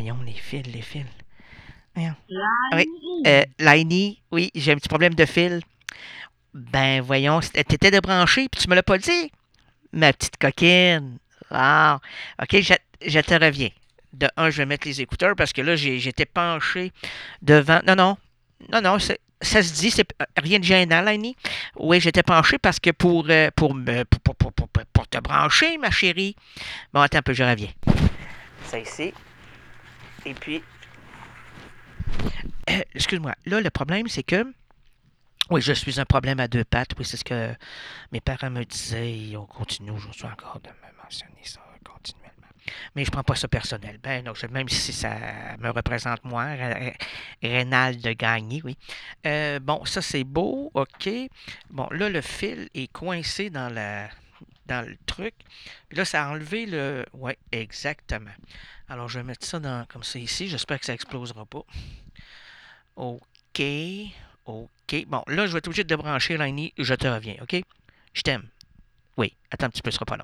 voyons, les fils. Voyons. Oui, Lightning. Laini, oui, j'ai un petit problème de fil. Ben, voyons, t'étais débranché, puis tu me l'as pas dit, ma petite coquine. Ah, OK, je te reviens. De un, je vais mettre les écouteurs parce que là, j'étais penché devant. Non, ça se dit, c'est rien de gênant, Laini. Oui, j'étais penché parce que pour te brancher, ma chérie. Bon, attends un peu, je reviens. Ça ici. Et puis, excuse-moi. Là, le problème, c'est que oui, je suis un problème à deux pattes. Oui, c'est ce que mes parents me disaient. Et on continue aujourd'hui encore de me mentionner ça continuellement. Mais je prends pas ça personnel. Ben non, même si ça me représente moi, Rénal de Gagné, oui. Bon, ça c'est beau, ok. Bon, là, le fil est coincé dans le truc. Puis là, ça a enlevé le. Oui, exactement. Alors, je vais mettre ça comme ça ici. J'espère que ça explosera pas. OK. OK. Bon, là, je vais être obligé de débrancher, Laini. Je te reviens, OK? Je t'aime. Oui, attends un petit peu, ce sera pas long.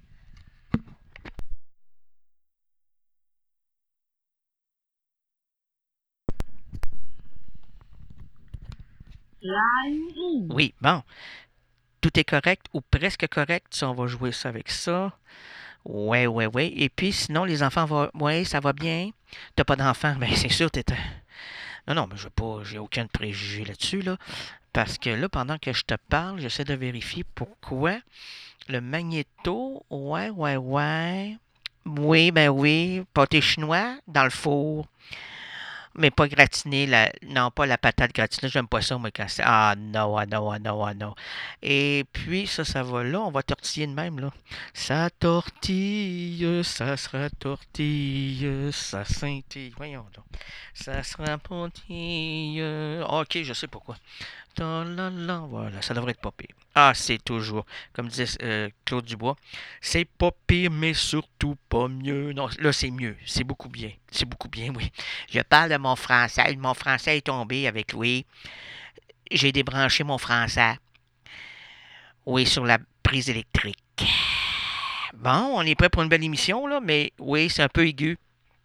Lightning. Oui, bon. Tout est correct ou presque correct. Ça, on va jouer ça avec ça. Ouais. Et puis, sinon, les enfants vont. Ouais, ça va bien. T'as pas d'enfants? Ben, c'est sûr, t'es. Non, mais je pas. J'ai aucun préjugé là-dessus, là. Parce que là, pendant que je te parle, j'essaie de vérifier pourquoi le magnéto. Ouais. Oui, ben oui. Pâté chinois dans le four. Mais pas gratiné, non, pas la patate gratinée, j'aime pas ça, moi, quand c'est. Ah non. Et puis, ça va là, on va tortiller de même, là. Ça tortille, ça sera tortille, ça scintille. Voyons donc. Ça sera pontille. Ok, je sais pourquoi. Voilà, ça devrait être pas pire. Ah, c'est toujours, comme disait Claude Dubois, c'est pas pire, mais surtout pas mieux. Non, là, c'est mieux. C'est beaucoup bien. C'est beaucoup bien, oui. Je parle de mon français. Mon français est tombé avec Louis. J'ai débranché mon français. Oui, sur la prise électrique. Bon, on est prêt pour une belle émission, là, mais oui, c'est un peu aigu.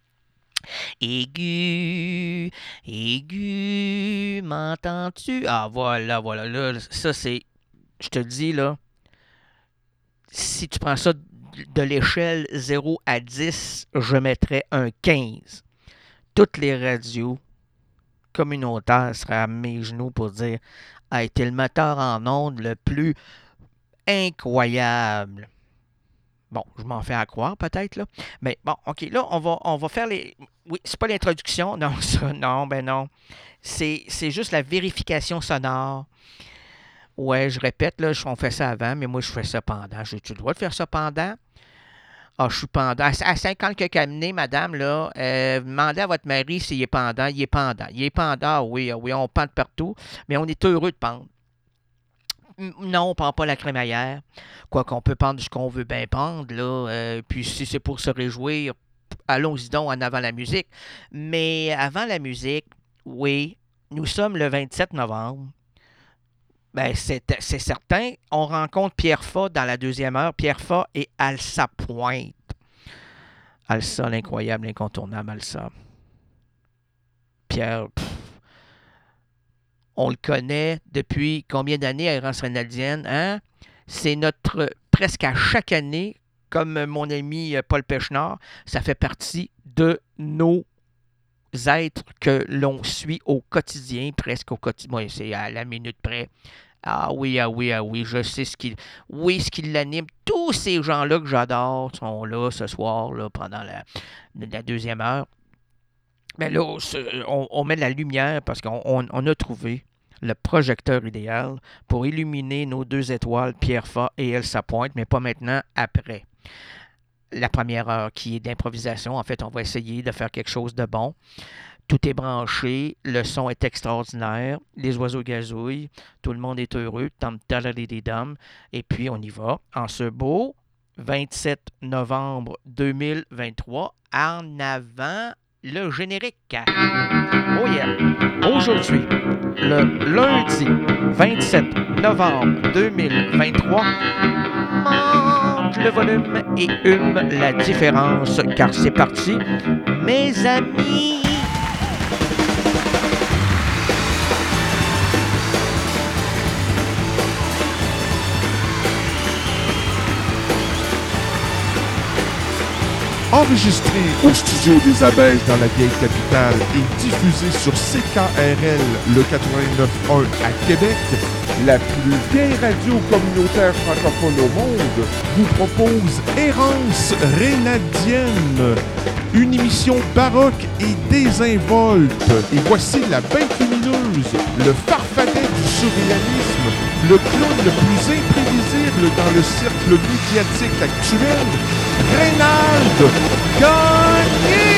Aigu, m'entends-tu? Ah, voilà, là, ça c'est, je te le dis, là, si tu prends ça de l'échelle 0 à 10, je mettrais un 15. Toutes les radios communautaires seraient à mes genoux pour dire a été le moteur en ondes le plus incroyable. Bon, je m'en fais à croire peut-être, là. Mais bon, OK, là, on va faire les. Oui, c'est pas l'introduction. Non, ça, non, ben non. C'est juste la vérification sonore. Ouais, je répète, là, on fait ça avant, mais moi, je fais ça pendant. J'ai-tu le droit de faire ça pendant? Ah, je suis pendant. À 50 quelques années, madame, là, demandez à votre mari s'il est pendant. Il est pendant. Il est pendant, oui, on pend de partout, mais on est heureux de pendre. Non, on pend pas la crémaillère. Quoi qu'on peut pendre ce qu'on veut bien pendre, là. Puis si c'est pour se réjouir, allons-y donc en avant la musique. Mais avant la musique, oui, nous sommes le 27 novembre. Ben, c'est certain. On rencontre Pierre Fa dans la deuxième heure. Pierre Fa et Alsa Pointe. Alsa, l'incroyable, l'incontournable Alsa. Pierre, on le connaît depuis combien d'années, Errance Reynaldienne, hein? C'est notre, presque à chaque année, comme mon ami Paul Pechnard, ça fait partie de nos êtres que l'on suit au quotidien, presque au quotidien. Moi, c'est à la minute près. Ah oui, je sais ce qui l'anime. Tous ces gens-là que j'adore sont là ce soir, là, pendant la deuxième heure. Mais là, on met de la lumière parce qu'on a trouvé le projecteur idéal pour illuminer nos deux étoiles, Pierre Fa et Elsa Pointe, mais pas maintenant, après. La première heure qui est d'improvisation. En fait, on va essayer de faire quelque chose de bon. Tout est branché, le son est extraordinaire, les oiseaux gazouillent, tout le monde est heureux, et puis on y va en ce beau 27 novembre 2023, en avant le générique. Oh yeah! Aujourd'hui, le lundi 27 novembre 2023, change le volume et hume la différence, car c'est parti, mes amis! Enregistré au studio des Abeilles dans la vieille capitale et diffusé sur CKRL le 89.1 à Québec, la plus vieille radio communautaire francophone au monde vous propose Errance Rénadienne, une émission baroque et désinvolte. Et voici la bête lumineuse, le farfadet du surréalisme, le clown le plus imprévisible dans le cercle médiatique actuel, Reynald Gagné!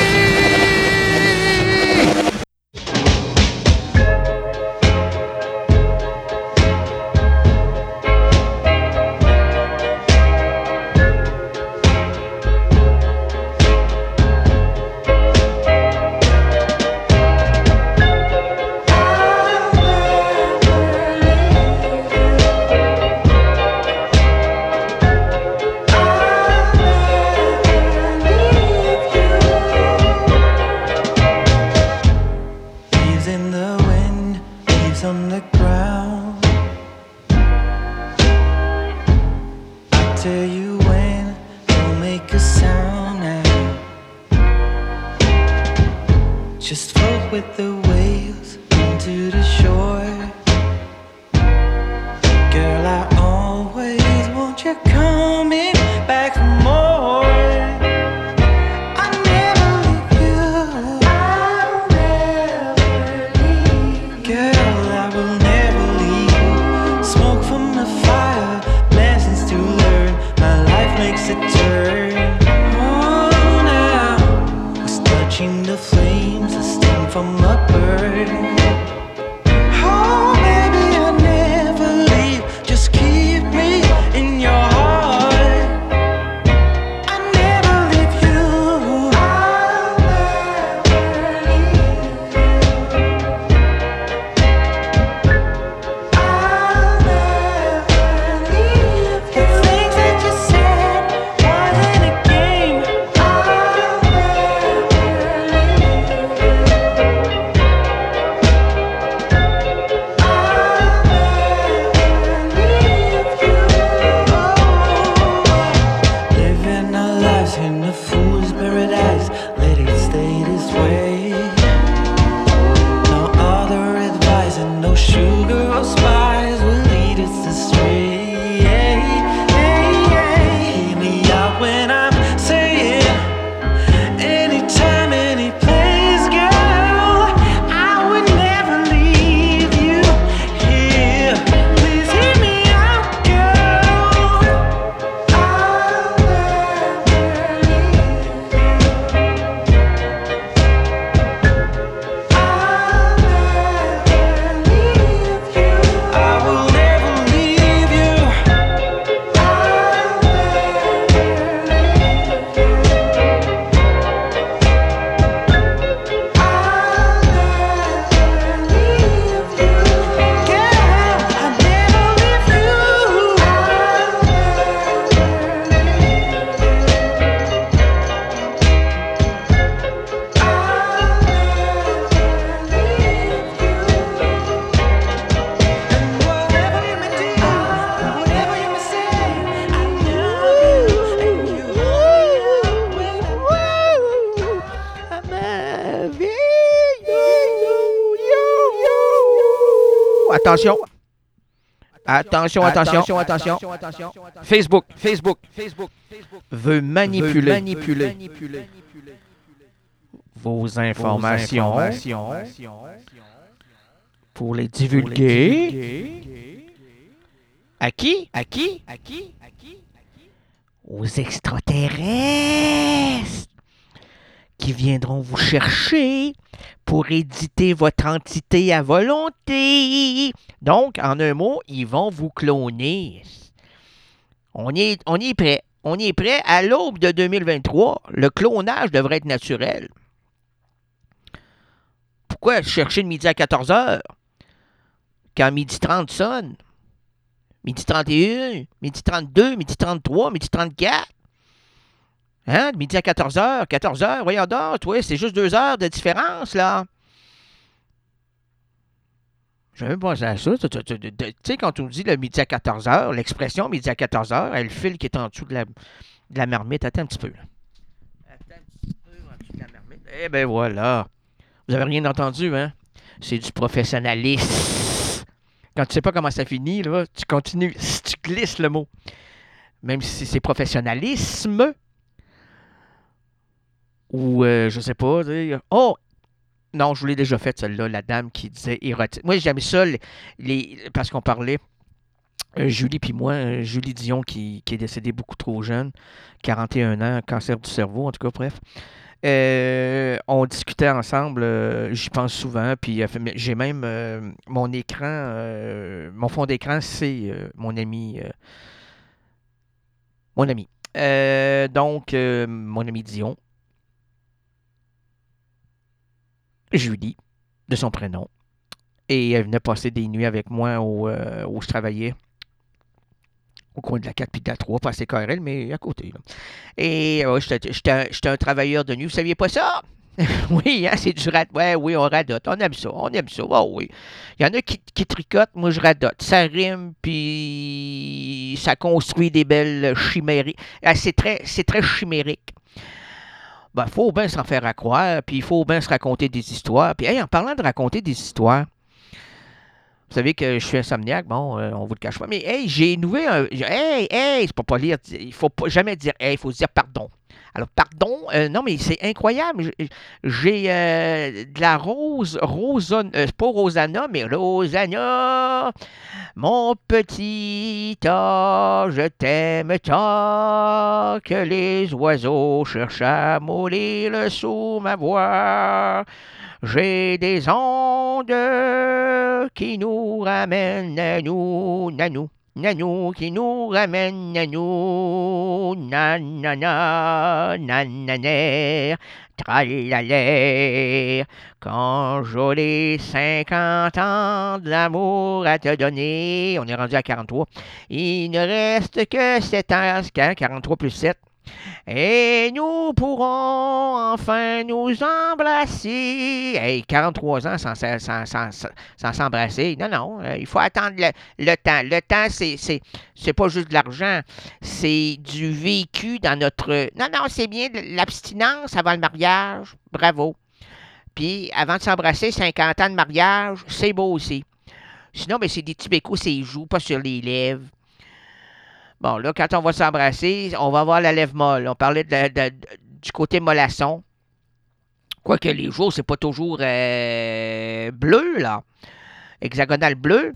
Attention. Attention. Facebook veut manipuler vos informations pour les divulguer. À qui? Aux extraterrestres qui viendront vous chercher pour éditer votre entité à volonté. Donc, en un mot, ils vont vous cloner. On y est prêt. On y est prêt. À l'aube de 2023, le clonage devrait être naturel. Pourquoi chercher le midi à 14h quand midi 30 sonne? Midi 31, midi 32, midi 33, midi 34. Hein? De midi à 14h, 14h, voyons donc, toi, c'est juste 2 heures de différence, là. Je même pensé à ça. Tu sais, quand on dit le midi à 14h, l'expression midi à 14h, elle file qui est en dessous de la marmite. Attends un petit peu, là. Attends un petit peu en dessous de la marmite. Eh ben voilà. Vous avez rien entendu, hein? C'est du professionnalisme. Quand tu sais pas comment ça finit, là, tu continues, tu glisses le mot. Même si c'est professionnalisme, ou je sais pas, dire. Oh! Non, je vous l'ai déjà fait, celle-là, la dame qui disait érotique. Moi, j'aime ça, parce qu'on parlait, Julie puis moi, Julie Dion qui est décédée beaucoup trop jeune, 41 ans, cancer du cerveau, en tout cas, bref. On discutait ensemble, j'y pense souvent, puis j'ai même mon écran, mon fond d'écran, c'est mon ami. Mon ami. Donc, mon ami Dion, Julie, de son prénom. Et elle venait passer des nuits avec moi où je travaillais, au coin de la 4 puis de la 3, pas à CKRL, mais à côté. Là. Et j'étais un travailleur de nuit. Vous saviez pas ça? Oui, hein, c'est du radote. Ouais, oui, on radote. On aime ça. On aime ça. Oh, oui. Il y en a qui tricotent. Moi, je radote. Ça rime, puis ça construit des belles chimériques. Ah, c'est très chimérique. Ben, faut bien s'en faire à croire, puis il faut bien se raconter des histoires. Puis, hey, en parlant de raconter des histoires, vous savez que je suis insomniaque, bon, on vous le cache pas. Mais, hey, j'ai noué un. Hey, c'est pas lire. Il faut pas jamais dire hey, il faut dire pardon. Alors, pardon, non, mais c'est incroyable. J'ai de la c'est pas Rosanna, mais Rosanna, mon petit tas, je t'aime tant que les oiseaux cherchent à mourir sous ma voix. J'ai des ondes qui nous ramènent à nous, nanou. Nanou qui nous ramène à nous, nanana, nananer, tralalaire. Quand j'aurai 50 ans d'amour à te donner, on est rendu à 43, il ne reste que 7 ans, 43 plus 7. Et nous pourrons enfin nous embrasser. Hey, 43 ans sans s'embrasser. Non, il faut attendre le temps. Le temps, c'est pas juste de l'argent. C'est du vécu dans notre... Non, c'est bien l'abstinence avant le mariage. Bravo. Puis, avant de s'embrasser, 50 ans de mariage, c'est beau aussi. Sinon, ben, c'est des petits bécos sur les joues, pas sur les lèvres. Bon, là, quand on va s'embrasser, on va avoir la lèvre molle. On parlait du côté mollasson. Quoique les jours, c'est pas toujours bleu, là. Hexagonal bleu.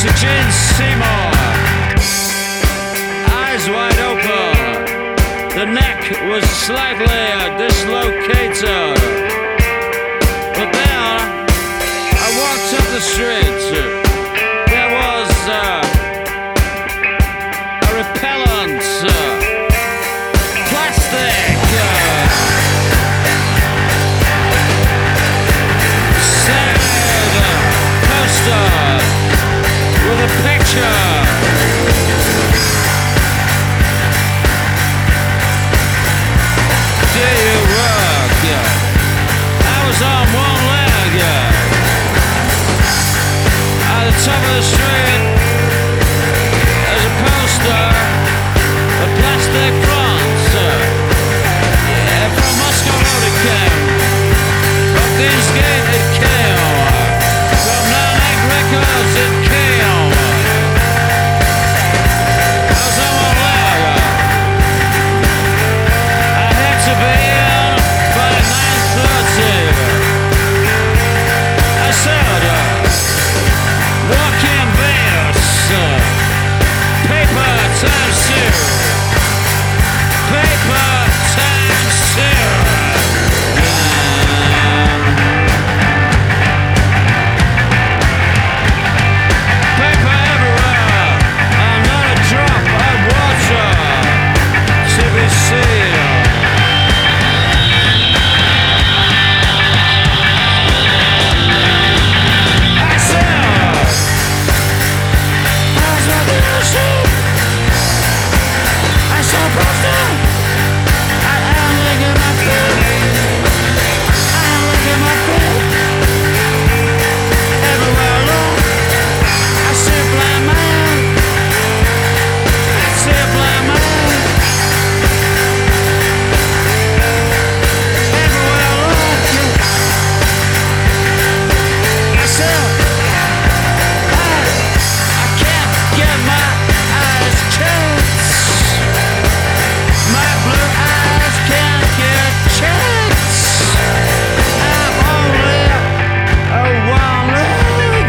to Gene Seymour. Eyes wide open. The neck was slightly dislocated. But then I walked up the street. There was a repellent, plastic, sad poster with a picture. Do you work? I was on one leg at the top of the street. There's a poster, a plastic front. From Moscow Road it came, from Deansgate it came, from Nine Egg Records it came. I was on one leg. I had to be in by 9:30. I said, walking bears, paper times two, paper times two. Paper everywhere, and not a drop of water to be seen. I said, I saw the ocean. I saw a poster. I am licking my feet. I am licking my feet. Everywhere alone, I see a blind man. I see a blind man. Everywhere alone, I said, I can't get my eyes checked. My blue eyes can't get checked. I'm only a one leg.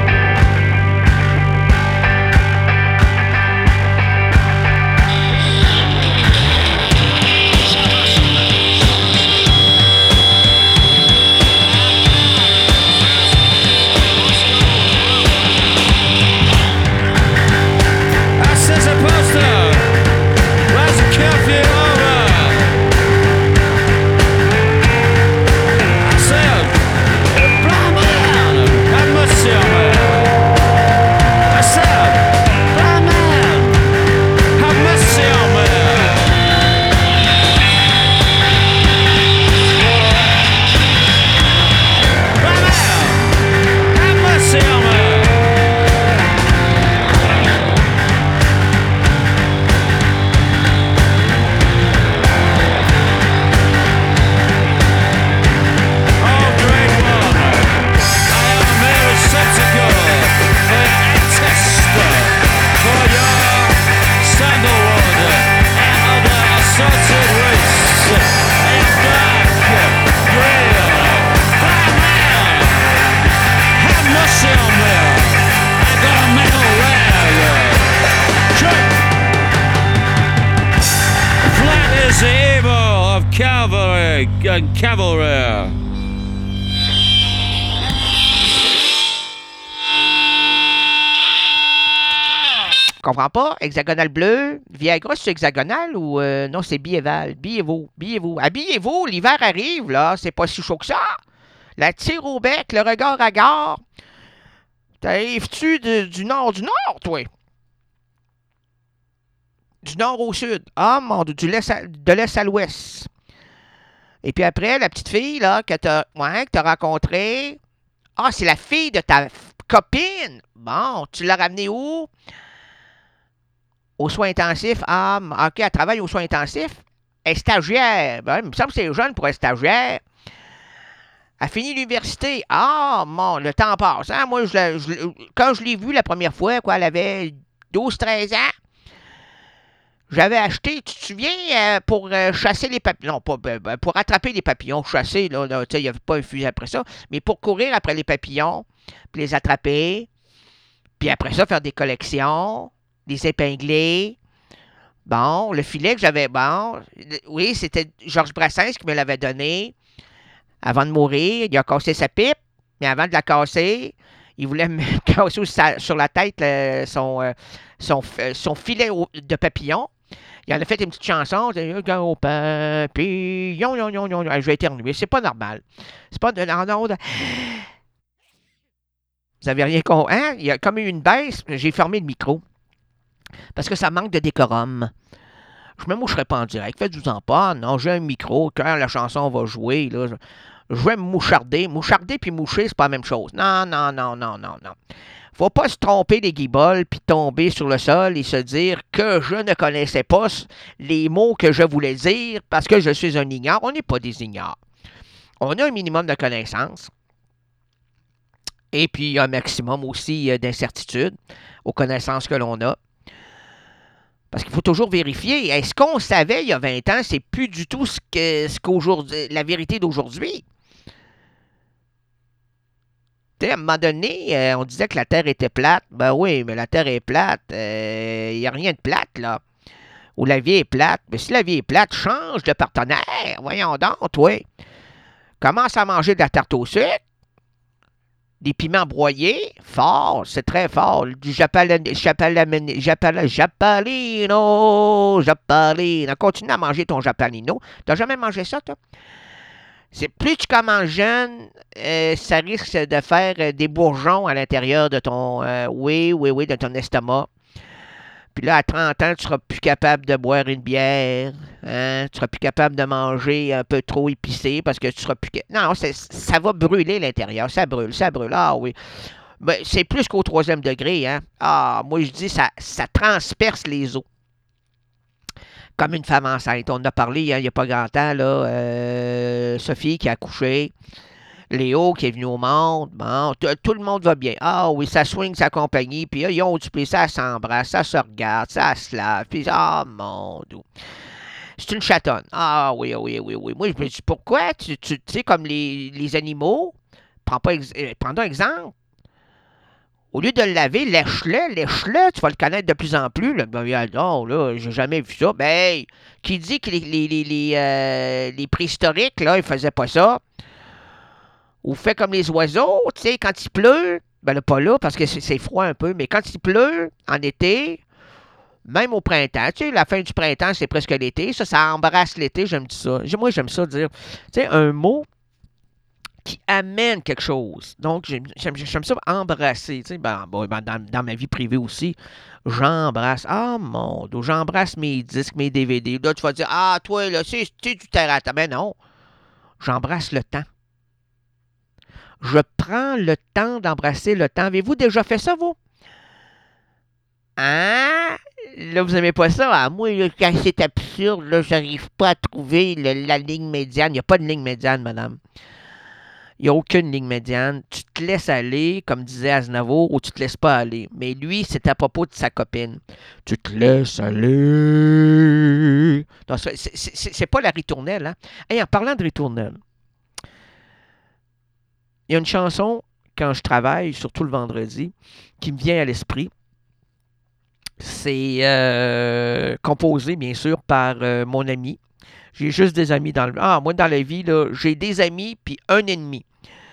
I says a poster. Where's the curfew over? I said, blind man, have mercy on me. I said, blind man, have mercy on me. Blind man, have mercy on me. Oh, great one! I am a receptacle for test for your sandalwood and other assorted wastes. I am black, green, blind man. Have mercy on me. I got a metal rag. Flat is the evil of cavalry and cavalry. Comprends pas? Hexagonal bleu. Viagra, c'est hexagonal ou non, c'est biéval. Biez-vous. Habillez-vous, l'hiver arrive, là. C'est pas si chaud que ça. La tire au bec, le regard à gare. T'arrives-tu du nord, toi? Du nord au sud. Ah, mon Dieu, de l'est à l'ouest. Et puis après, la petite fille, là, que t'as rencontrée. Ah, c'est la fille de ta copine. Bon, tu l'as ramenée où? Aux soins intensifs. Ah, OK, elle travaille aux soins intensifs. Elle est stagiaire. Ben, il me semble que c'est jeune pour être stagiaire. Elle finit l'université. Ah, mon, le temps passe. Hein? Moi, quand je l'ai vue la première fois, quoi, elle avait 12-13 ans. J'avais acheté, tu te souviens, pour chasser les papillons. Non, pas pour attraper les papillons, chasser, là tu sais, il n'y avait pas un fusil après ça, mais pour courir après les papillons, puis les attraper, Puis après ça, faire des collections, des épinglés. Bon, le filet que j'avais, bon, oui, c'était Georges Brassens qui me l'avait donné avant de mourir. Il a cassé sa pipe, mais avant de la casser, il voulait me casser sur la tête son filet de papillon. Il en a fait une petite chanson. Au papillon, je vais éternuer. C'est pas normal. C'est pas de. Non, vous avez rien compris. Hein? Il y a comme eu une baisse. J'ai fermé le micro. Parce que ça manque de décorum. Je me moucherai pas en direct. Faites-vous-en pas. Non, j'ai un micro. Quand la chanson va jouer, là, je vais me moucharder. Moucharder puis moucher, c'est pas la même chose. Non. Faut pas se tromper les guibolles puis tomber sur le sol et se dire que je ne connaissais pas les mots que je voulais dire parce que je suis un ignare. On n'est pas des ignares. On a un minimum de connaissances et puis un maximum aussi d'incertitude aux connaissances que l'on a. Parce qu'il faut toujours vérifier. Est-ce qu'on savait il y a 20 ans, c'est plus du tout qu'aujourd'hui, la vérité d'aujourd'hui? Tu sais, à un moment donné, on disait que la Terre était plate. Ben oui, mais la Terre est plate. Il n'y a rien de plate, là. Ou la vie est plate. Mais si la vie est plate, change de partenaire. Voyons donc, toi. Commence à manger de la tarte au sucre. Des piments broyés, fort, c'est très fort. Du japalino. Continue à manger ton japalino. T'as jamais mangé ça, toi? Plus tu commences jeune, ça risque de faire des bourgeons à l'intérieur de ton, de ton estomac. Puis là, à 30 ans, tu seras plus capable de boire une bière. Hein? Tu seras plus capable de manger un peu trop épicé parce que tu seras plus... Non, ça va brûler l'intérieur. Ça brûle. Ah oui. Ben, c'est plus qu'au 3e degré. Hein? Ah, moi, je dis, ça transperce les os. Comme une femme enceinte. On en a parlé il n'y a pas grand temps. Là, Sophie qui a accouché. Léo qui est venu au monde, bon, tout le monde va bien. Ah oui, ça swing sa compagnie, puis ils ont du plaisir, ça s'embrasse, ça se regarde, ça se lave, puis mon Dieu. C'est une chatonne. Ah oui. Moi, je me dis, pourquoi, tu sais, comme les animaux, prends un exemple. Au lieu de le laver, lèche-le, tu vas le connaître de plus en plus. Là. Ben, non, là, j'ai jamais vu ça. Ben, qui dit que les préhistoriques, là, ils faisaient pas ça? Ou fait comme les oiseaux, tu sais, quand il pleut, ben là, pas là, parce que c'est froid un peu, mais quand il pleut, en été, même au printemps, tu sais, la fin du printemps, c'est presque l'été, ça embrasse l'été, j'aime ça. Moi, j'aime ça dire, tu sais, un mot qui amène quelque chose. Donc, j'aime ça embrasser, tu sais, dans ma vie privée aussi, j'embrasse, mon Dieu, j'embrasse mes disques, mes DVD. Là, tu vas dire, toi, là, c'est du terre à terre. Ben non, j'embrasse le temps. Je prends le temps d'embrasser le temps. Avez-vous déjà fait ça, vous? Hein? Là, vous n'aimez pas ça? Moi, là, quand c'est absurde, là, j'arrive pas à trouver la ligne médiane. Il n'y a pas de ligne médiane, madame. Il n'y a aucune ligne médiane. Tu te laisses aller, comme disait Aznavour, ou tu te laisses pas aller. Mais lui, c'est à propos de sa copine. Tu te laisses aller. Non, c'est pas la ritournelle, hein? Hey, en parlant de ritournelle, il y a une chanson, quand je travaille, surtout le vendredi, qui me vient à l'esprit. C'est composé, bien sûr, par mon ami. J'ai juste des amis dans le... moi, dans la vie, là, j'ai des amis puis un ennemi.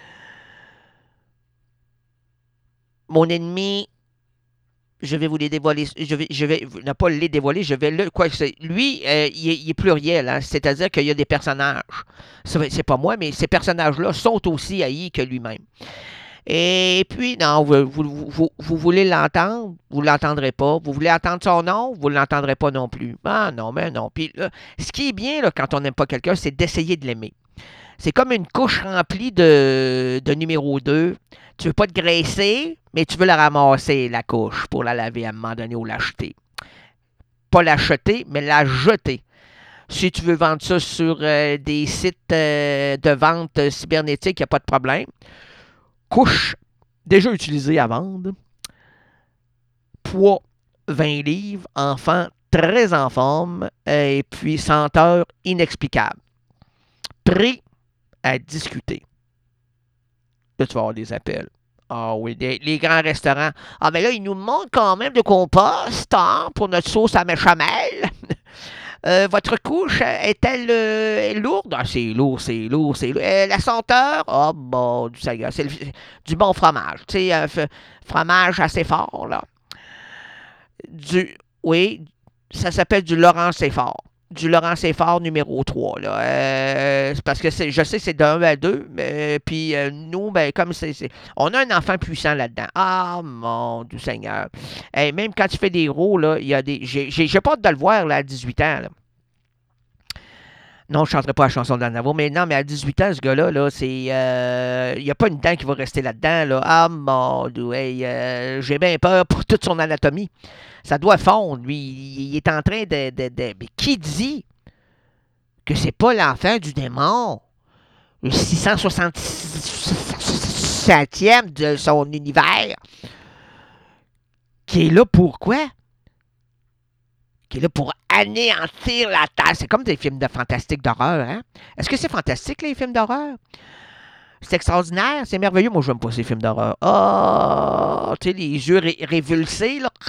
Mon ennemi, je vais vous les dévoiler. Je vais ne pas les dévoiler, je vais le... Lui, il est pluriel, hein, c'est-à-dire qu'il y a des personnages. C'est pas moi, mais ces personnages-là sont aussi haïs que lui-même. Et puis, non, vous voulez l'entendre, vous ne l'entendrez pas. Vous voulez entendre son nom, vous ne l'entendrez pas non plus. Ah non, mais non. Puis là, ce qui est bien là, quand on n'aime pas quelqu'un, c'est d'essayer de l'aimer. C'est comme une couche remplie de numéro 2. Tu veux pas te graisser, mais tu veux la ramasser, la couche, pour la laver à un moment donné ou l'acheter. Pas l'acheter, mais la jeter. Si tu veux vendre ça sur des sites de vente cybernétique, il n'y a pas de problème. Couche déjà utilisée à vendre. Poids 20 livres. Enfant très en forme. Et puis senteur inexplicable. Prix à discuter. Là, tu vas avoir des appels. Ah oui, les grands restaurants. Ah, mais là, ils nous manquent quand même de compost pour notre sauce à béchamel. Votre couche est-elle lourde? Ah, c'est lourd, c'est lourd, c'est lourd. La senteur? Oh, bon, du Seigneur, c'est du bon fromage. Tu sais, fromage assez fort, là. Oui, ça s'appelle du Laurent Fort. Du Laurent Fort numéro 3. Là. C'est parce que je sais que c'est de 1 à 2, mais puis nous, ben, comme on a un enfant puissant là-dedans. Ah, mon Dieu Seigneur. Hey, même quand tu fais des rows, là, il y a des. J'ai pas hâte de le voir là, à 18 ans. Là. Non, je ne chanterai pas la chanson d'Aznavour, mais non, mais à 18 ans, ce gars-là, là, c'est. Il n'y a pas une dent qui va rester là-dedans. Là. Ah, mon Dieu, hey, j'ai bien peur pour toute son anatomie. Ça doit fondre, lui. Il est en train de. Mais qui dit que c'est pas l'enfant du démon? Le 667e de son univers. Qui est là pour quoi? Qui est là pour anéantir la Terre. C'est comme des films de fantastique d'horreur, hein? Est-ce que c'est fantastique, les films d'horreur? C'est extraordinaire, c'est merveilleux. Moi, je n'aime pas ces films d'horreur. Oh, tu sais, les yeux révulsés, là.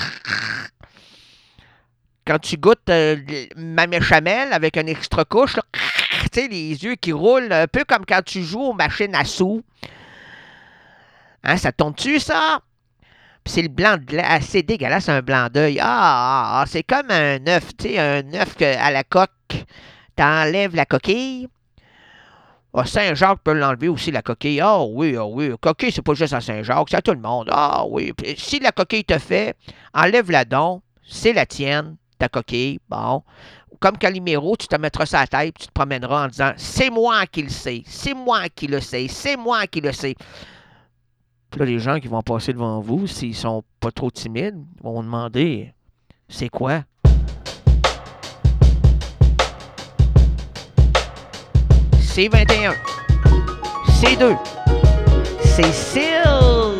Quand tu goûtes ma béchamel avec un extra couche, là, tu sais, les yeux qui roulent, un peu comme quand tu joues aux machines à sous. Hein, ça tombe dessus, ça? Puis c'est le blanc de l'œil, assez dégueulasse, un blanc d'œil. C'est comme un œuf, tu sais, un œuf à la coque. T'enlèves la coquille. Ah, Saint-Jacques peut l'enlever aussi, la coquille. Ah oui, ah oui. Coquille, c'est pas juste à Saint-Jacques, c'est à tout le monde. Ah oui. Puis, si la coquille te fait, enlève-la donc. C'est la tienne, ta coquille. Bon. Comme Calimero, tu te mettras ça à la tête, tu te promèneras en disant c'est moi qui le sais, c'est moi qui le sais, c'est moi qui le sais. Puis là, les gens qui vont passer devant vous, s'ils sont pas trop timides, vont demander c'est quoi? C'est 21. C'est 2. C'est Syl.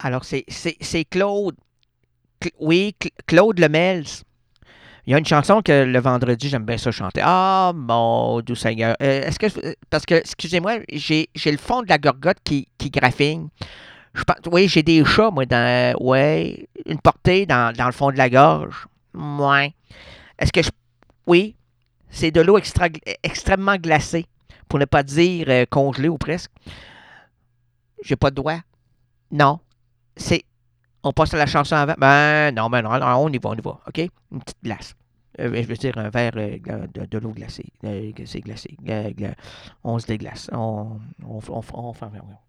Alors, c'est Claude. Oui, Claude Lemels. Il y a une chanson que le vendredi, j'aime bien ça chanter. Ah, mon doux Seigneur. Est-ce que. Parce que, excusez-moi, j'ai le fond de la gorgotte qui graffigne. Oui, j'ai des chats, moi, ouais, une portée dans le fond de la gorge. Ouais. Est-ce que je. Oui, c'est de l'eau extrêmement glacée, pour ne pas dire congelée ou presque. J'ai pas de doigt. Non. C'est. On passe à la chanson avant. Non, on y va, OK? Une petite glace. Je veux dire, un verre de l'eau glacée. C'est glacé. On se déglace. On fait.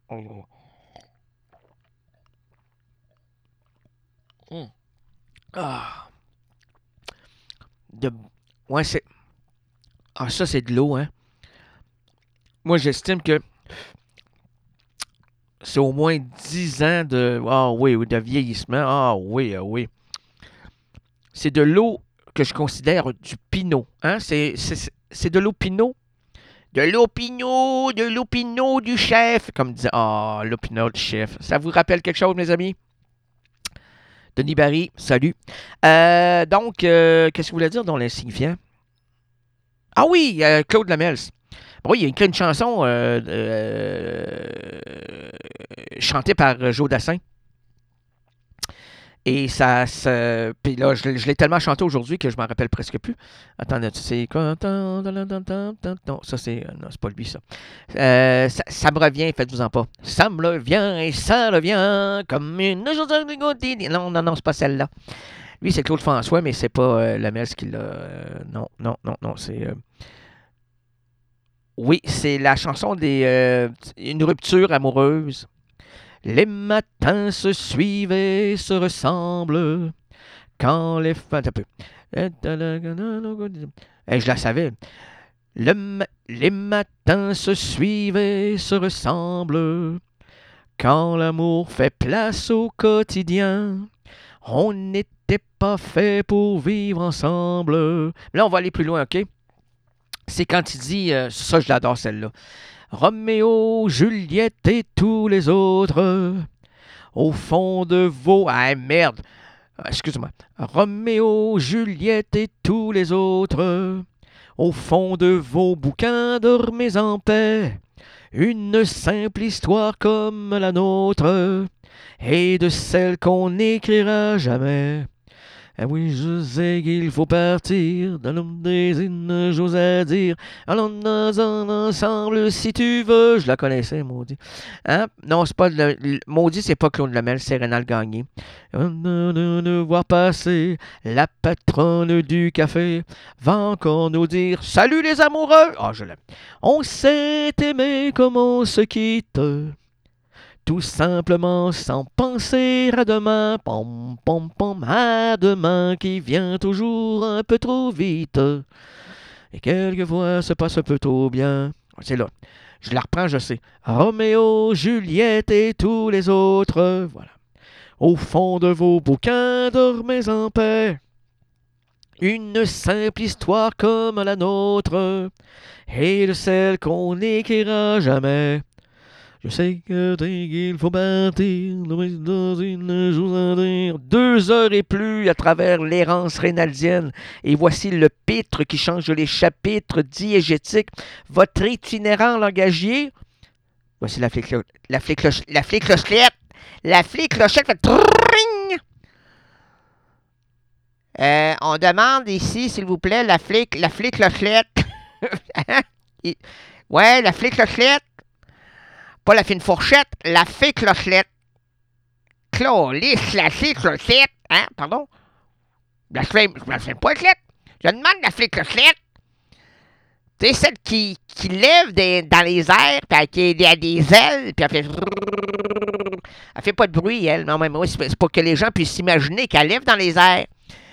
Ah. De, ouais, c'est. Ah, ça, c'est de l'eau, hein? Moi, j'estime que c'est au moins 10 ans de. Ah oui, de vieillissement. Ah oui, ah oui. C'est de l'eau que je considère du pinot. Hein? C'est de l'eau pinot. De l'eau pinot du chef. Comme disait. Ah, l'eau pinot du chef. Ça vous rappelle quelque chose, mes amis? Denis Barry, salut. Donc, qu'est-ce que vous voulez dire dans l'insignifiant? Ah oui, Claude Lamels. Oui, il a écrit une chanson chantée par Joe Dassin. Et ça. Puis là, je l'ai tellement chanté aujourd'hui que je m'en rappelle presque plus. Attendez, c'est quoi? Ça, c'est. Non, c'est pas lui, ça. Ça me revient, faites-vous-en pas. Ça me revient et ça revient comme une chose de quotidien. Non, c'est pas celle-là. Lui, c'est Claude François, mais c'est pas Lamels qui l'a. Non, c'est. Oui, c'est la chanson des. Une rupture amoureuse. Les matins se suivent et se ressemblent quand les fins. Un peu. Je la savais. Les matins se suivent et se ressemblent quand l'amour fait place au quotidien. On n'était pas fait pour vivre ensemble. Là, on va aller plus loin, OK? C'est quand il dit, ça je l'adore celle-là. Roméo, Juliette et tous les autres, au fond de vos... Ah merde, excuse-moi. Roméo, Juliette et tous les autres, au fond de vos bouquins dormez en paix. Une simple histoire comme la nôtre, et de celle qu'on n'écrira jamais. Ah oui, je sais qu'il faut partir, dans l'homme des une chose à dire. Allons dans un ensemble si tu veux. Je la connaissais, maudit. Hein? Non, c'est pas maudit, c'est pas Claude Lemel, c'est Rénal Gagné. De voir passer la patronne du café va encore nous dire salut les amoureux. Ah, je l'aime. On s'est aimé comme on se quitte. Tout simplement sans penser à demain, pom pom pom, à demain qui vient toujours un peu trop vite. Et quelquefois se passe un peu trop bien. C'est là. Je la reprends, je sais. Roméo, Juliette et tous les autres. Voilà. Au fond de vos bouquins, dormez en paix. Une simple histoire comme la nôtre, et de celle qu'on n'écrira jamais. Je sais que il faut partir dans une chose à dire. 2 heures et plus à travers l'errance rénaldienne. Et voici le pitre qui change les chapitres diégétiques. Votre itinérant langagier. Voici la clochette. La clochette fait tring. On demande ici, s'il vous plaît, la clochette. Ouais, la clochette. Pas la fine fourchette, la fée clochelette. Clolis, la fée clochelette. Hein, pardon? Je blasphème pas, clette. Je demande la fée clochelette. Tu sais, celle qui lève dans les airs, puis qui a des ailes, puis elle fait... Elle fait pas de bruit, elle. Non, mais moi, c'est pour que les gens puissent s'imaginer qu'elle lève dans les airs.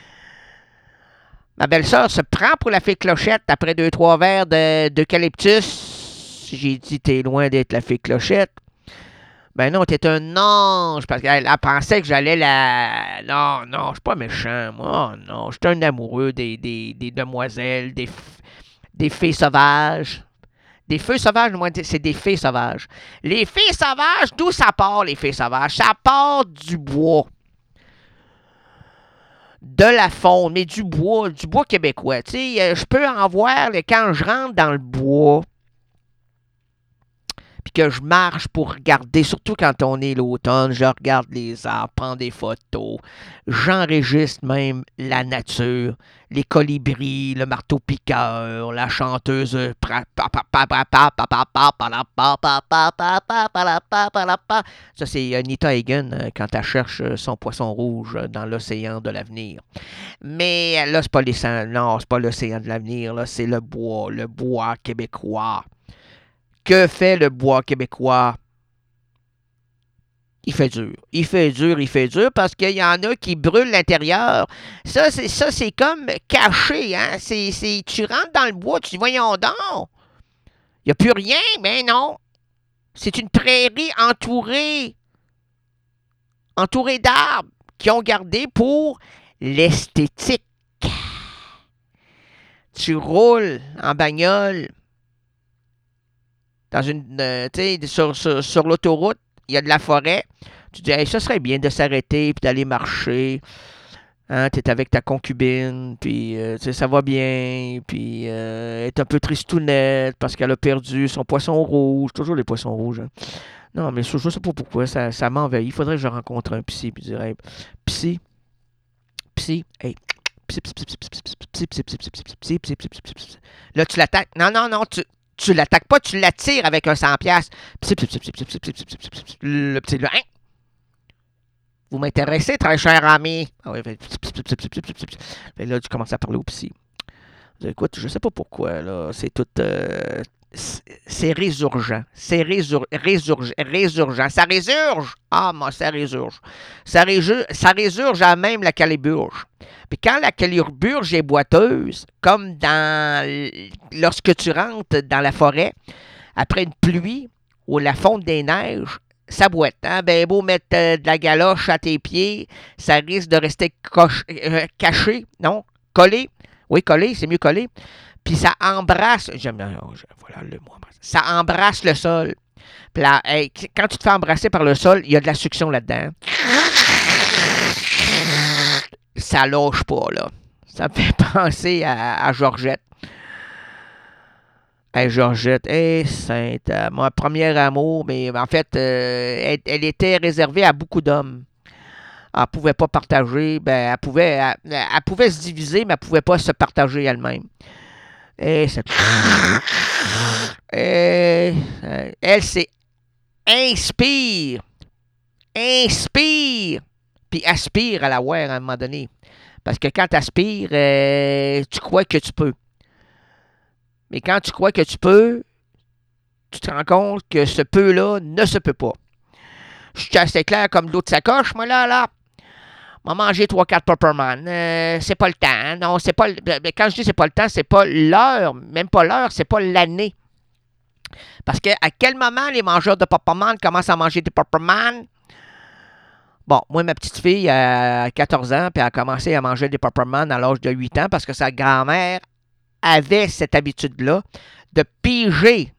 Ma belle-sœur se prend pour la fée clochette après 2-3 verres d'eucalyptus. J'ai dit, t'es loin d'être la fée clochette. Ben non, t'es un ange. Parce qu'elle pensait que j'allais la... Non, je suis pas méchant, moi. Oh, non, je suis un amoureux des demoiselles, des fées sauvages, Des feux sauvages, moi, c'est des fées sauvages. Les fées sauvages, d'où ça part, les fées sauvages? Ça part du bois. De la faune, mais du bois québécois. Tu sais, je peux en voir quand je rentre dans le bois, puis que je marche pour regarder, surtout quand on est l'automne, je regarde les arbres, prends des photos, j'enregistre même la nature, les colibris, le marteau-piqueur, la chanteuse. Ça, c'est Anita Hagen quand elle cherche son poisson rouge dans l'océan de l'avenir. Mais là, c'est pas non, c'est pas l'océan de l'avenir, là, c'est le bois québécois. Que fait le bois québécois? Il fait dur parce qu'il y en a qui brûlent l'intérieur. Ça, c'est comme caché. Hein? Tu rentres dans le bois, tu dis, voyons donc. Il n'y a plus rien, mais non. C'est une prairie entourée d'arbres qui ont gardé pour l'esthétique. Tu roules en bagnole dans sur l'autoroute, il y a de la forêt. Tu dis, hey, ça serait bien de s'arrêter et d'aller marcher. Hein, tu es avec ta concubine, puis ça va bien, puis elle est un peu tristounette parce qu'elle a perdu son poisson rouge. Toujours les poissons rouges. Hein. Non, mais je ne sais pas pourquoi, ça m'envahit. Il faudrait que je rencontre un psy, puis dire, hey, psy, hey, psy. Là, tu l'attaques. Non, tu l'attaques pas, tu l'attires avec un 100$. Le petit, hein? Vous m'intéressez, très cher ami. Ah oui, et là, tu commences à parler au psy. Écoute, je sais pas pourquoi, là. C'est tout. C'est résurgent. C'est résurgent. Ça résurge. Ah, moi, ça résurge. Ça résurge à même la caliburge. Puis quand la caliburge est boiteuse, comme lorsque tu rentres dans la forêt, après une pluie ou la fonte des neiges, ça boite. Hein? Ben beau mettre de la galoche à tes pieds, ça risque de rester caché, non? Collé. Oui, collé, c'est mieux collé. Puis ça embrasse, voilà le mot, ça embrasse le sol. Puis là, hey, quand tu te fais embrasser par le sol, il y a de la succion là-dedans. Ça lâche pas, là. Ça me fait penser à Georgette. Hey, Georgette, sainte, mon premier amour, mais en fait, elle était réservée à beaucoup d'hommes. Elle ne pouvait pas partager, elle pouvait se diviser, mais elle ne pouvait pas se partager elle-même. Et elle, c'est inspire, puis aspire à la voir à un moment donné. Parce que quand tu aspires, tu crois que tu peux. Mais quand tu crois que tu peux, tu te rends compte que ce peu-là ne se peut pas. Je suis assez clair comme l'eau de sacoche, moi, là. On va manger 3-4 Pepperman. C'est pas le temps. Non, c'est pas. Quand je dis c'est pas le temps, c'est pas l'heure. Même pas l'heure, c'est pas l'année. Parce que à quel moment les mangeurs de Pepperman commencent à manger des Pepperman? Bon, moi, ma petite fille a 14 ans, puis elle a commencé à manger des Pepperman à l'âge de 8 ans parce que sa grand-mère avait cette habitude-là de piger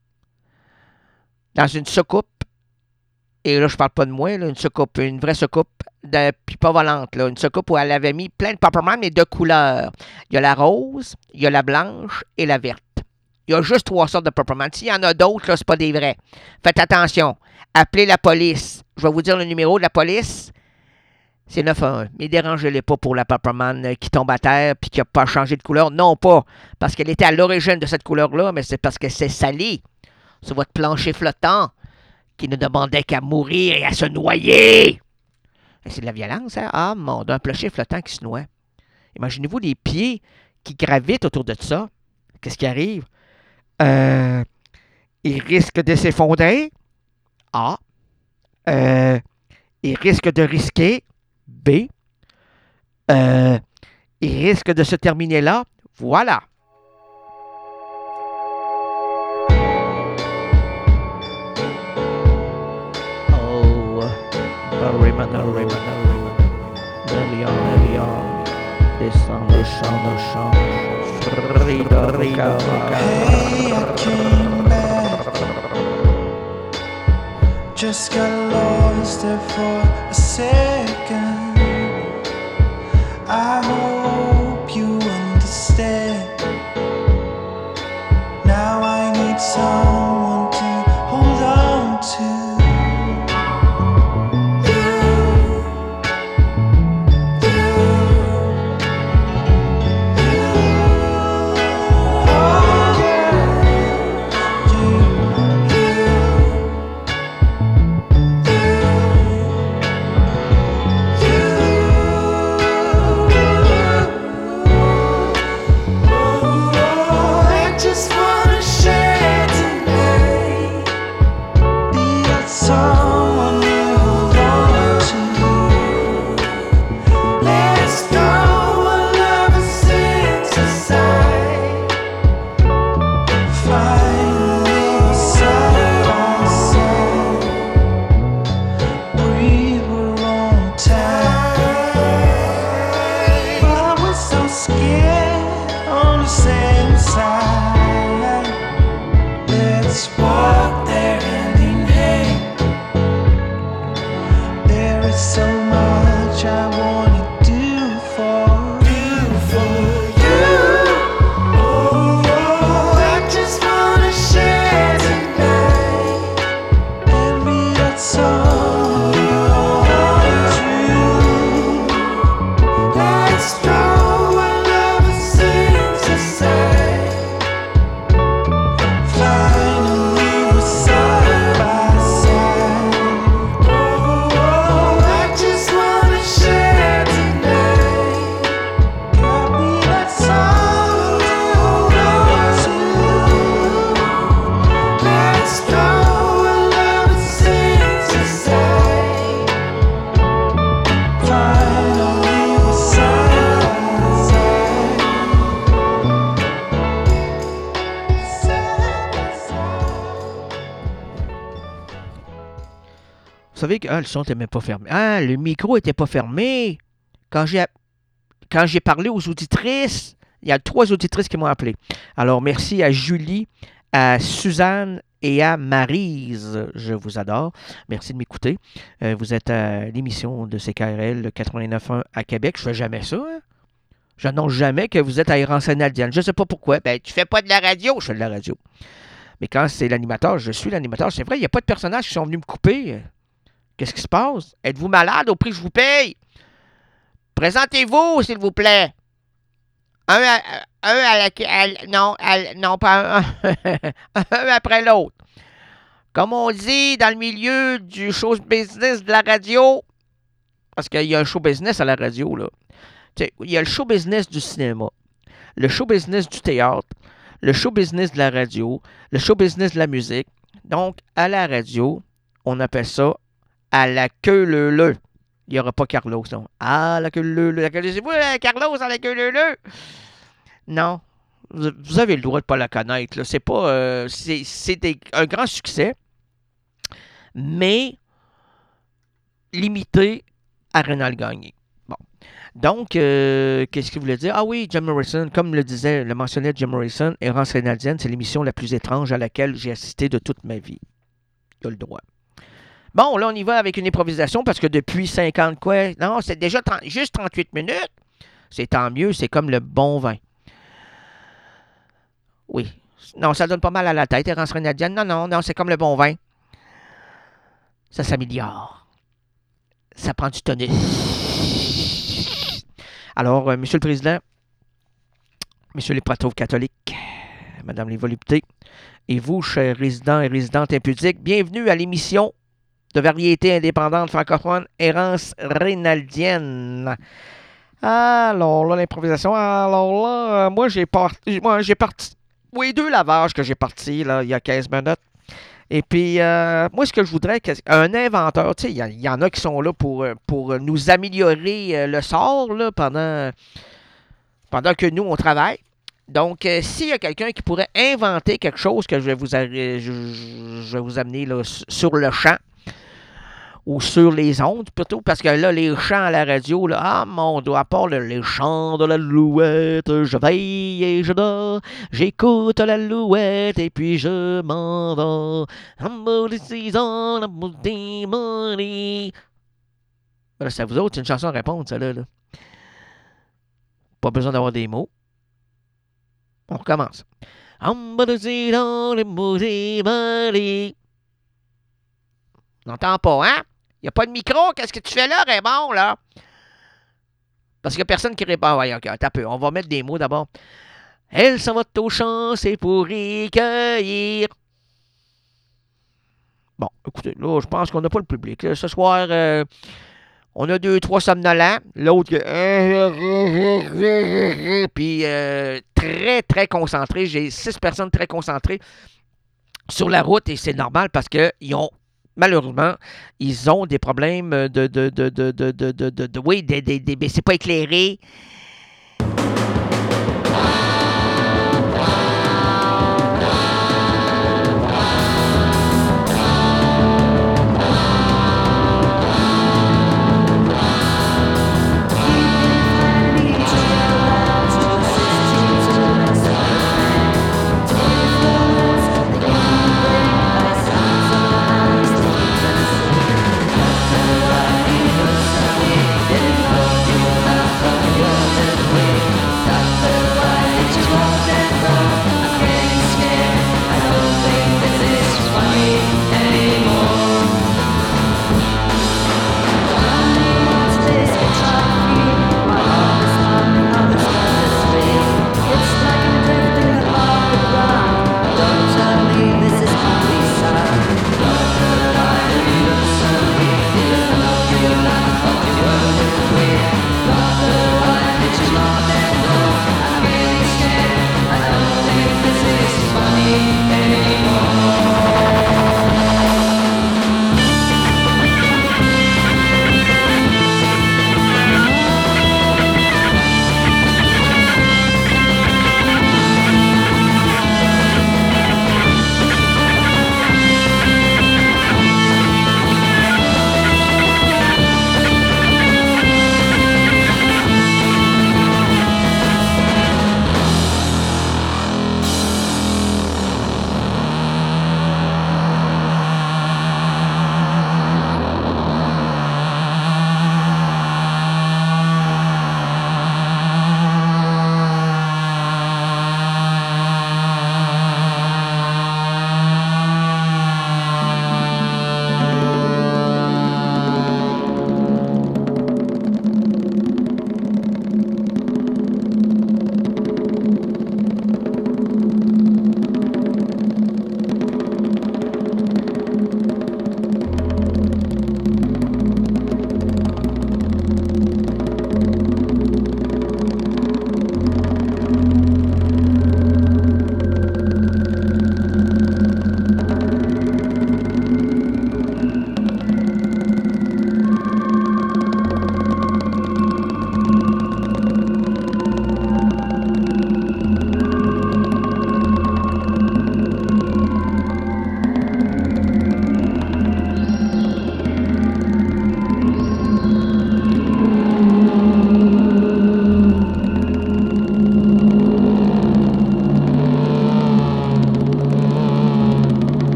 dans une soucoupe. Et là, je parle pas de moi, là, une vraie soucoupe, puis pas volante, là, une soucoupe où elle avait mis plein de Pepperman, mais de couleurs. Il y a la rose, il y a la blanche et la verte. Il y a juste 3 sortes de Pepperman. S'il y en a d'autres, là, c'est pas des vrais. Faites attention. Appelez la police. Je vais vous dire le numéro de la police. C'est 911. Mais dérangez-les pas pour la Pepperman qui tombe à terre puis qui n'a pas changé de couleur. Non pas parce qu'elle était à l'origine de cette couleur-là, mais c'est parce que c'est salé sur votre plancher flottant qui ne demandait qu'à mourir et à se noyer. Et c'est de la violence, hein? Ah, mon Dieu, un plancher flottant qui se noie. Imaginez-vous les pieds qui gravitent autour de ça. Qu'est-ce qui arrive? Il risque de s'effondrer. A. Il risque de risquer. B. Il risque de se terminer là. Voilà. Descends, Frida, Rica. Hey, I came Just got lost there for a second. I hope you understand. Now I need someone to hold on to. Vous savez que le son n'était même pas fermé. Ah, le micro n'était pas fermé. Quand j'ai parlé aux auditrices, il y a 3 auditrices qui m'ont appelé. Alors, merci à Julie, à Suzanne et à Maryse. Je vous adore. Merci de m'écouter. Vous êtes à l'émission de CKRL 89.1 à Québec. Je fais jamais ça, hein? J'annonce jamais que vous êtes à Errancenadienne. Je ne sais pas pourquoi. Ben, tu fais pas de la radio. Je fais de la radio. Mais quand c'est l'animateur, je suis l'animateur. C'est vrai, il n'y a pas de personnages qui sont venus me couper. Qu'est-ce qui se passe? Êtes-vous malade au prix que je vous paye? Présentez-vous, s'il vous plaît. Non, pas un. Un après l'autre. Comme on dit dans le milieu du show business de la radio, parce qu'il y a un show business à la radio, là. T'sais, il y a le show business du cinéma, le show business du théâtre, le show business de la radio, le show business de la musique. Donc, à la radio, on appelle ça à la queue leu-leu. Il n'y aura pas Carlos, non. Ah, la queue leu-leu. C'est vous, Carlos, à la queue leu-leu? Non. Vous avez le droit de ne pas la connaître. Là. C'est pas... c'est un grand succès, mais limité à Rénal Gagné. Bon. Donc, qu'est-ce qu'il voulait dire? Ah oui, Jim Morrison, comme le mentionnait Jim Morrison, Errance Rénaldienne, c'est l'émission la plus étrange à laquelle j'ai assisté de toute ma vie. Il a le droit. Bon, là, on y va avec une improvisation parce que depuis 50 quoi? Non, c'est déjà juste 38 minutes. C'est tant mieux, c'est comme le bon vin. Oui. Non, ça donne pas mal à la tête, Errance Rénaldienne. Non, c'est comme le bon vin. Ça s'améliore. Ça prend du tonus. Alors, Monsieur le Président, Messieurs les prêtres catholiques, Madame les voluptés, et vous, chers résidents et résidentes impudiques, bienvenue à l'émission de variété indépendante francophone Errance Rénaldienne. Alors là, l'improvisation. Alors là, moi, j'ai parti. Oui, 2 lavages que j'ai partis là, il y a 15 minutes. Et puis, moi, ce que je voudrais, un inventeur, tu sais, il y en a qui sont là pour nous améliorer le sort là, pendant que nous, on travaille. Donc, s'il y a quelqu'un qui pourrait inventer quelque chose que je vais vous amener là, sur le champ, ou sur les ondes, plutôt, parce que là, les chants à la radio, là, ah mon Dieu, à part les chants de l'alouette, je veille et je dors, j'écoute l'alouette et puis je m'en vais. Là, c'est à vous autres, c'est une chanson à répondre, ça là. Pas besoin d'avoir des mots. On recommence. N'entends pas, hein? Il n'y a pas de micro. Qu'est-ce que tu fais là, Raymond, là? Parce qu'il n'y a personne qui répond. Ouais, OK, attends un peu. On va mettre des mots d'abord. Elle s'en va au champ, c'est pour recueillir. Bon, écoutez, là, je pense qu'on n'a pas le public. Là, ce soir, on a 2-3 somnolents. L'autre, puis très, très concentré. J'ai 6 personnes très concentrées sur la route et c'est normal parce qu'ils ont, malheureusement, ils ont des problèmes oui, c'est pas éclairé.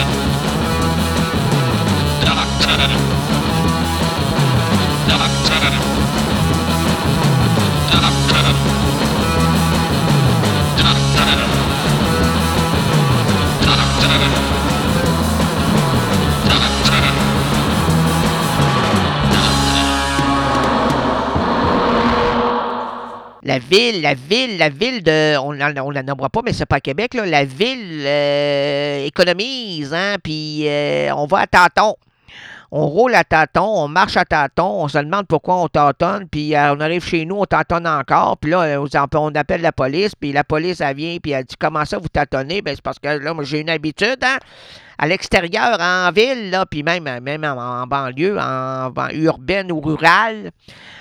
La ville de, on la nommera pas, mais c'est pas à Québec, là, la ville économise, hein, puis on va à tâtons. On roule à tâtons, on marche à tâtons, on se demande pourquoi on tâtonne, puis on arrive chez nous, on tâtonne encore, puis là, on appelle la police, puis la police, elle vient, puis elle dit, comment ça, vous tâtonnez? Ben, c'est parce que là, moi, j'ai une habitude, hein, à l'extérieur, en ville, là, puis même en banlieue, urbaine ou rurale,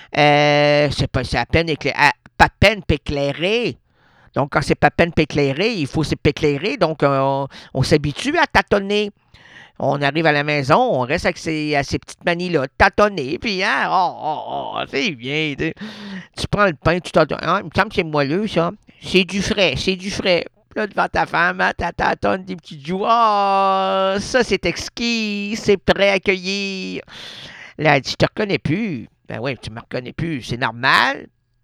c'est à peine pas peine éclairé. Donc, quand c'est pas peine éclairé, il faut s'éclairer, donc on s'habitue à tâtonner. On arrive à la maison, on reste avec à ces petites manies-là, tâtonner, puis hein, c'est bien. Tu prends le pain, tu tâtonnes. Ah, il me semble que c'est moelleux, ça. C'est du frais. Là, devant ta femme, hein, tu tâtonnes des petits joues. Ah, ça, c'est exquis, c'est prêt à accueillir. Là, elle dit, je te reconnais plus. Ben oui, tu me reconnais plus. C'est normal.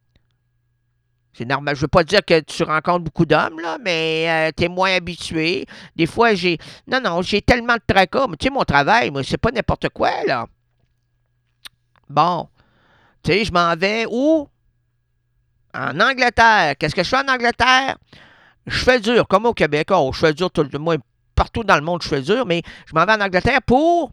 C'est normal. Je veux pas dire que tu rencontres beaucoup d'hommes, là, mais t'es moins habitué. Des fois, j'ai tellement de tracas. Mais tu sais, mon travail, moi, c'est pas n'importe quoi, là. Bon. Tu sais, je m'en vais où? En Angleterre. Qu'est-ce que je fais en Angleterre? Je fais dur, comme au Québec. Oh, je fais dur tout le monde. Partout dans le monde, je fais dur, mais je m'en vais en Angleterre pour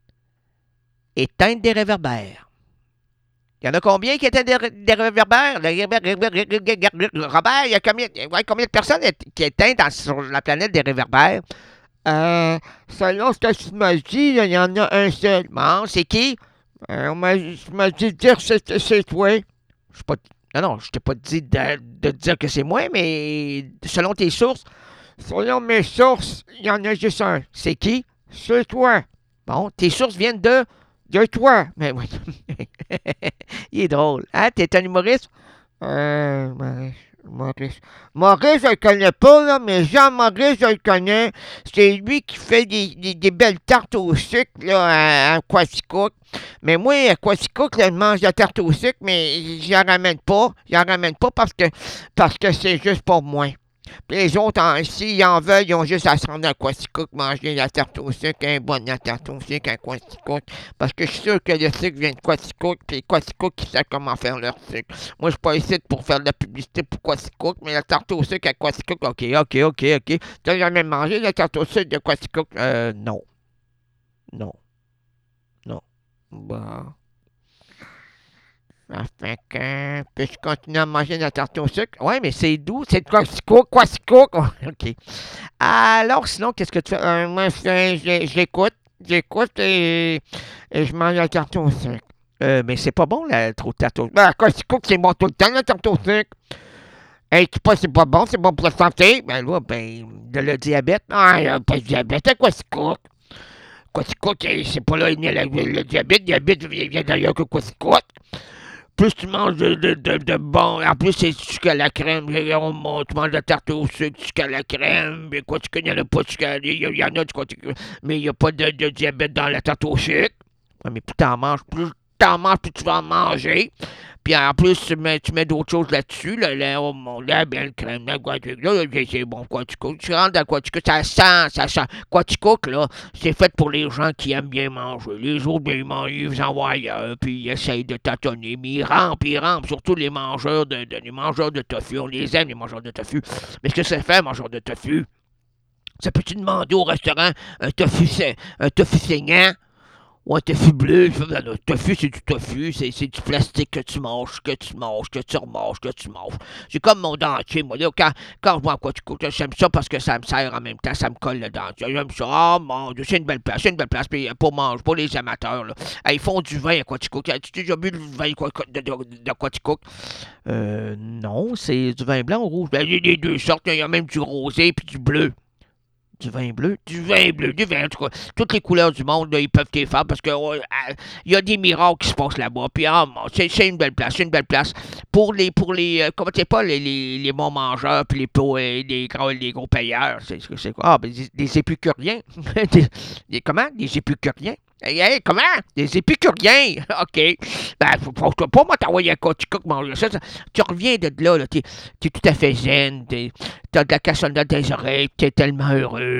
éteindre des réverbères. Il y en a combien qui étaient des réverbères? Robert, il y a combien de personnes qui éteignent sur la planète des réverbères? Selon ce que tu m'as dit, il y en a un seul. Bon, c'est qui? On m'a dit de dire que c'est toi. Non, je t'ai pas dit de dire que c'est moi, mais selon tes sources. Selon mes sources, il y en a juste un. C'est qui? C'est toi. Bon, tes sources viennent de toi. Mais oui. Il est drôle. Hein? T'es un humoriste? Maurice. Maurice, je le connais pas, là, mais Jean-Maurice, je le connais. C'est lui qui fait des belles tartes au sucre, là, à Quaticook. Mais moi, à Quaticook, là, je mange la tarte au sucre, mais j'en ramène pas. Parce que c'est juste pour moi. Puis les autres, s'ils en veulent, ils ont juste à se rendre à Quaticook, manger la tarte au sucre, un bonne la tarte au sucre à Quaticook. Parce que je suis sûr que le sucre vient de Quaticook, puis Quaticook, qui sait comment faire leur sucre. Moi, je suis pas ici pour faire de la publicité pour Quaticook, mais la tarte au sucre à Quaticook, ok. T'as jamais mangé la tarte au sucre de Quaticook? Non. Bon. Ça fait que... Peux-je continuer à manger la tarte au sucre? Oui, mais c'est doux. C'est de Quaticook. OK. Alors, sinon, qu'est-ce que tu fais? Moi, j'écoute. Et je mange la tarte au sucre. Mais c'est pas bon, trop de tarte au sucre. Ben, Quaticook, c'est bon tout le temps, la tarte au sucre. Hey, tu pas, c'est pas bon, c'est bon pour la santé. Ben là, le diabète. Ah, il n'y a pas de diabète à Quaticook. Quaticook, c'est pas là, il y a le diabète. Le diabète vient d'ailleurs que Quaticook. Plus tu manges de bon, en plus c'est du sucre à la crème, tu manges de la tarte au sucre, du sucre à la crème, mais quoi, il n'y en a pas de sucre, il y en a du mais il n'y a pas de diabète dans la tarte au sucre. Ouais, mais plus plus tu vas en manger. Puis en plus, tu mets d'autres choses là-dessus, la belle crème, la Quaticook, là, c'est bon, Quaticook. Tu rentres dans Quaticook, ça sent. Quaticook, là, c'est fait pour les gens qui aiment bien manger. Les autres, bien, ils vous envoient ailleurs, puis ils essayent de tâtonner, mais ils rampent, surtout les mangeurs de tofu. On les aime, les mangeurs de tofu. Mais ce que ça fait, un mangeur de tofu? Ça peut-tu demander au restaurant un tofu saignant? Ouais, tofu bleu, le tofu, c'est du tofu, c'est du plastique que tu manges, que tu remanges. C'est comme mon dentier, moi, là, quand je vois quoi tu coûtes, j'aime ça parce que ça me sert en même temps, ça me colle le dentier. J'aime ça, oh mon Dieu, c'est une belle place, puis pour manger, pour les amateurs, là. Ils font du vin à Quaticook. As-tu déjà bu le vin de Quaticook? Non, c'est du vin blanc ou rouge? Ben, il y a les deux sortes, il y a même du rosé puis du bleu. Du vin bleu, du vin, en tout cas, toutes les couleurs du monde, là, ils peuvent les faire parce que il y a des miracles qui se passent là-bas. Puis c'est une belle place, pour les comment c'est pas les bons mangeurs puis les gros payeurs, c'est quoi? Ah, ben des épicuriens. Comment? Des épicuriens? Hey, comment? Des épicuriens! OK. Ben, faut pas moi t'envoyer un coq manger ça. Tu reviens de là, t'es tout à fait zen, t'as de la cassonade dans les oreilles, t'es tellement heureux.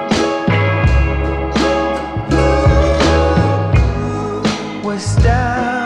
was down.